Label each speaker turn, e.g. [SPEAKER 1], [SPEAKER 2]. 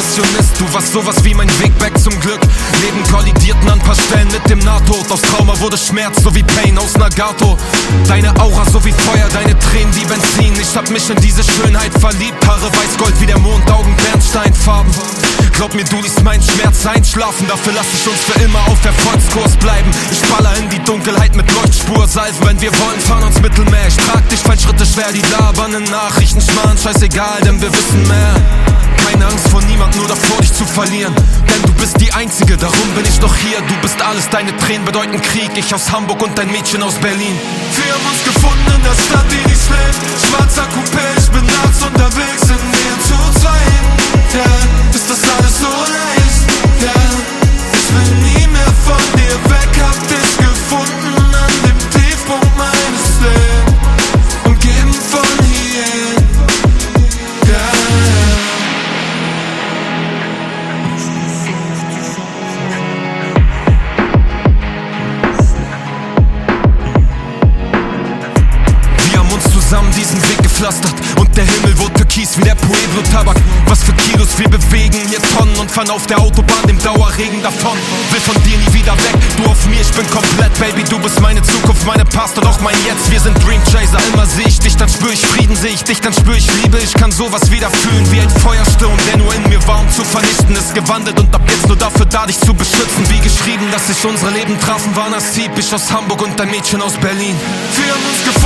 [SPEAKER 1] Perfektionist, du warst sowas wie mein Weg back zum Glück. Leben kollidierten an paar Stellen mit dem Nahtod. Aus Trauma wurde Schmerz, so wie Pain aus Nagato. Deine Aura so wie Feuer, deine Tränen wie Benzin. Ich hab mich in diese Schönheit verliebt. Haare weiß-gold wie der Mond, Augen Bernsteinfarben. Glaub mir, du liest meinen Schmerz einschlafen. Dafür lass ich uns für immer auf Erfolgskurs bleiben. Ich baller in die Dunkelheit mit Leuchtspursalven. Wenn wir wollen, fahren uns Mittelmeer. Ich trag dich, falls Schritte schwer, die labernden Nachrichten schmarrn. Scheißegal, denn wir wissen mehr. Keine Angst vor niemand, nur davor dich zu verlieren. Denn du bist die Einzige, darum bin ich noch hier. Du bist alles, deine Tränen bedeuten Krieg. Ich aus Hamburg und dein Mädchen aus Berlin.
[SPEAKER 2] Wir haben uns gefunden in der Stadt, die nicht schläft. Schwarzer Coupé, ich bin nachts unterwegs, sind wir zu zweit. Yeah. Ist das alles so leicht? Yeah. Ich will nie mehr von dir weg, hab dich gefunden an dem Tiefpunkt meines Lebens. Umgeben von hier.
[SPEAKER 1] Zusammen diesen Weg gepflastert und der Himmel wurde türkis wie der Pueblo-Tabak. Was für Kilos wir bewegen, hier Tonnen und fahren auf der Autobahn dem Dauerregen davon. Will von dir nie wieder weg, du auf mir, ich bin komplett, Baby. Du bist meine Zukunft, meine Past und auch mein Jetzt. Wir sind Dream Chaser, immer seh ich dich, dann spür ich Frieden. Seh ich dich, dann spür ich Liebe. Ich kann sowas wieder fühlen wie ein Feuersturm, der nur in mir war, um zu vernichten. Ist gewandelt und ab jetzt nur dafür da, dich zu beschützen. Wie geschrieben, dass sich unsere Leben trafen, war Nasib. Ich aus Hamburg und dein Mädchen aus Berlin.
[SPEAKER 2] Wir haben uns